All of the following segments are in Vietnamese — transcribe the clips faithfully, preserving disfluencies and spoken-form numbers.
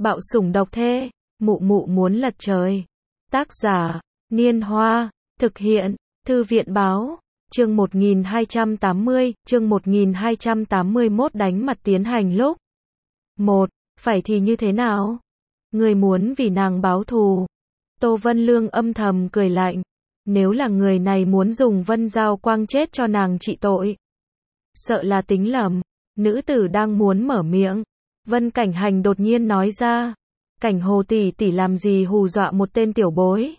Bạo sủng độc thê, mụ mụ muốn lật trời. Tác giả, Niên Hoa, thực hiện, Thư viện báo, chương một nghìn hai trăm tám mươi, chương một nghìn hai trăm tám mươi mốt đánh mặt tiến hành lúc. một. Phải thì như thế nào? Người muốn vì nàng báo thù. Tô Vân Lương âm thầm cười lạnh. Nếu là người này muốn dùng Vân Giao Quang chết cho nàng trị tội. Sợ là tính lầm. Nữ tử đang muốn mở miệng. Vân Cảnh Hành đột nhiên nói ra. Cảnh Hồ tỷ tỷ làm gì hù dọa một tên tiểu bối.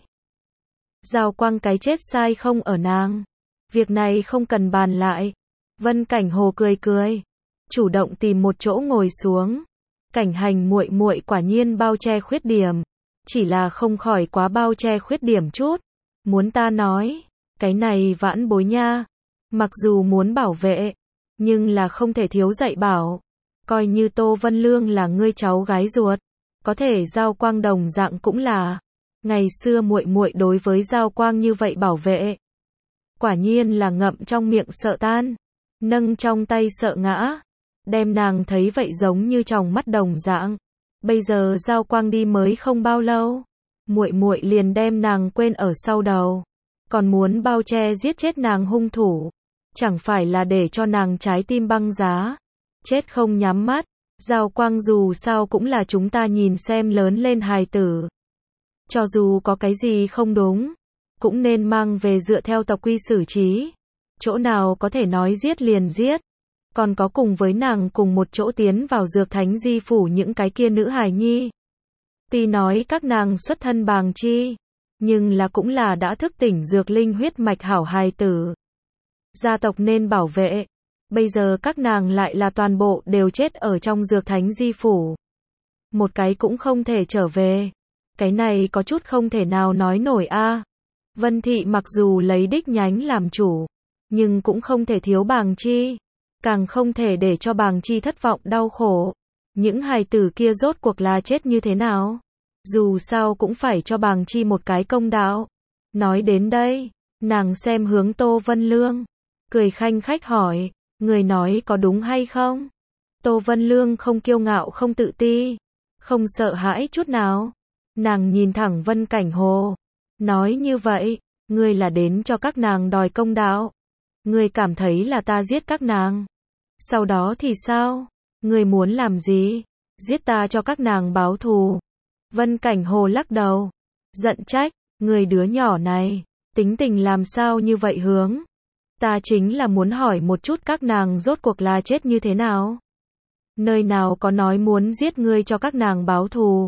Giao Quang cái chết sai không ở nàng. Việc này không cần bàn lại. Vân Cảnh Hồ cười cười. Chủ động tìm một chỗ ngồi xuống. Cảnh Hành muội muội quả nhiên bao che khuyết điểm. Chỉ là không khỏi quá bao che khuyết điểm chút. Muốn ta nói. Cái này vãn bối nha. Mặc dù muốn bảo vệ. Nhưng là không thể thiếu dạy bảo. Coi như Tô Vân Lương là ngươi cháu gái ruột. Có thể Giao Quang đồng dạng cũng là. Ngày xưa muội muội đối với Giao Quang như vậy bảo vệ. Quả nhiên là ngậm trong miệng sợ tan. Nâng trong tay sợ ngã. Đem nàng thấy vậy giống như trong mắt đồng dạng. Bây giờ Giao Quang đi mới không bao lâu. Muội muội liền đem nàng quên ở sau đầu. Còn muốn bao che giết chết nàng hung thủ. Chẳng phải là để cho nàng trái tim băng giá. Chết không nhắm mắt. Giao Quang dù sao cũng là chúng ta nhìn xem lớn lên hài tử. Cho dù có cái gì không đúng. Cũng nên mang về dựa theo tộc quy xử trí. Chỗ nào có thể nói giết liền giết. Còn có cùng với nàng cùng một chỗ tiến vào dược thánh di phủ những cái kia nữ hài nhi. Tuy nói các nàng xuất thân bàng chi. Nhưng là cũng là đã thức tỉnh dược linh huyết mạch hảo hài tử. Gia tộc nên bảo vệ. Bây giờ các nàng lại là toàn bộ đều chết ở trong dược thánh di phủ. Một cái cũng không thể trở về. Cái này có chút không thể nào nói nổi a. Vân thị mặc dù lấy đích nhánh làm chủ. Nhưng cũng không thể thiếu bàng chi. Càng không thể để cho bàng chi thất vọng đau khổ. Những hài tử kia rốt cuộc là chết như thế nào? Dù sao cũng phải cho bàng chi một cái công đạo. Nói đến đây, nàng xem hướng Tô Vân Lương. Cười khanh khách hỏi, người nói có đúng hay không? Tô Vân Lương không kiêu ngạo không tự ti. Không sợ hãi chút nào. Nàng nhìn thẳng Vân Cảnh Hồ. Nói như vậy, ngươi là đến cho các nàng đòi công đạo. Ngươi cảm thấy là ta giết các nàng. Sau đó thì sao? Ngươi muốn làm gì? Giết ta cho các nàng báo thù. Vân Cảnh Hồ lắc đầu. Giận trách, người đứa nhỏ này, tính tình làm sao như vậy hướng? Ta chính là muốn hỏi một chút các nàng rốt cuộc là chết như thế nào? Nơi nào có nói muốn giết ngươi cho các nàng báo thù?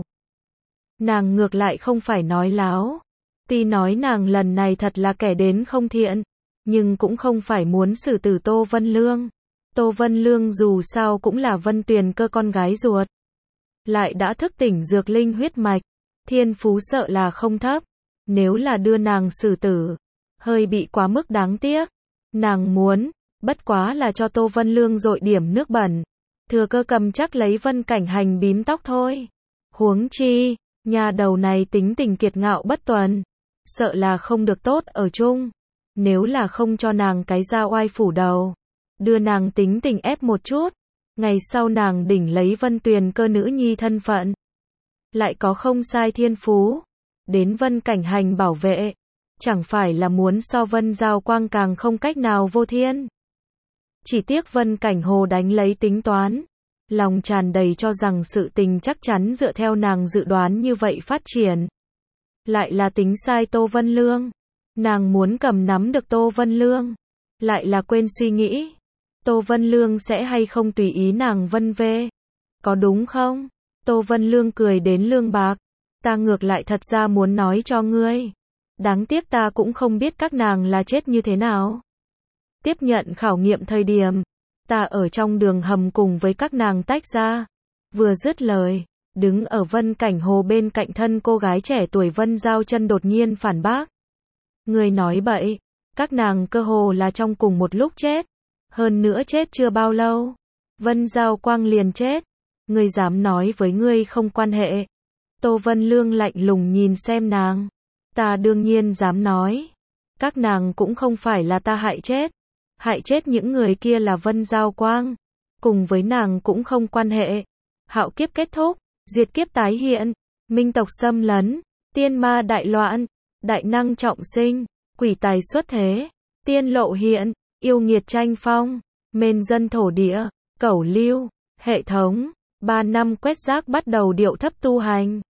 Nàng ngược lại không phải nói láo. Tuy nói nàng lần này thật là kẻ đến không thiện. Nhưng cũng không phải muốn xử tử Tô Vân Lương. Tô Vân Lương dù sao cũng là Vân Tuyền Cơ con gái ruột. Lại đã thức tỉnh dược linh huyết mạch. Thiên phú sợ là không thấp. Nếu là đưa nàng xử tử. Hơi bị quá mức đáng tiếc. Nàng muốn. Bất quá là cho Tô Vân Lương dội điểm nước bẩn. Thừa cơ cầm chắc lấy Vân Cảnh Hành bím tóc thôi. Huống chi. Nhà đầu này tính tình kiệt ngạo bất tuần. Sợ là không được tốt ở chung. Nếu là không cho nàng cái da oai phủ đầu. Đưa nàng tính tình ép một chút. Ngày sau nàng đỉnh lấy Vân Tuyền Cơ nữ nhi thân phận. Lại có không sai thiên phú. Đến Vân Cảnh Hành bảo vệ. Chẳng phải là muốn so Vân Giao Quang càng không cách nào vô thiên. Chỉ tiếc Vân Cảnh Hồ đánh lấy tính toán. Lòng tràn đầy cho rằng sự tình chắc chắn dựa theo nàng dự đoán như vậy phát triển. Lại là tính sai Tô Vân Lương. Nàng muốn cầm nắm được Tô Vân Lương. Lại là quên suy nghĩ. Tô Vân Lương sẽ hay không tùy ý nàng vân vê. Có đúng không? Tô Vân Lương cười đến lương bạc. Ta ngược lại thật ra muốn nói cho ngươi. Đáng tiếc ta cũng không biết các nàng là chết như thế nào. Tiếp nhận khảo nghiệm thời điểm. Ta ở trong đường hầm cùng với các nàng tách ra. Vừa dứt lời. Đứng ở Vân Cảnh Hồ bên cạnh thân cô gái trẻ tuổi Vân Giao Chân đột nhiên phản bác. Người nói bậy. Các nàng cơ hồ là trong cùng một lúc chết. Hơn nữa chết chưa bao lâu. Vân Giao Quang liền chết. Ngươi dám nói với ngươi không quan hệ. Tô Vân Lương lạnh lùng nhìn xem nàng. Ta đương nhiên dám nói. Các nàng cũng không phải là ta hại chết. Hại chết những người kia là Vân Giao Quang. Cùng với nàng cũng không quan hệ. Hạo kiếp kết thúc. diệt kiếp tái hiện, minh tộc xâm lấn, tiên ma đại loạn, đại năng trọng sinh, quỷ tài xuất thế, tiên lộ hiện, yêu nghiệt tranh phong, mên dân thổ địa, cẩu lưu, hệ thống, ba năm quét rác bắt đầu điệu thấp tu hành.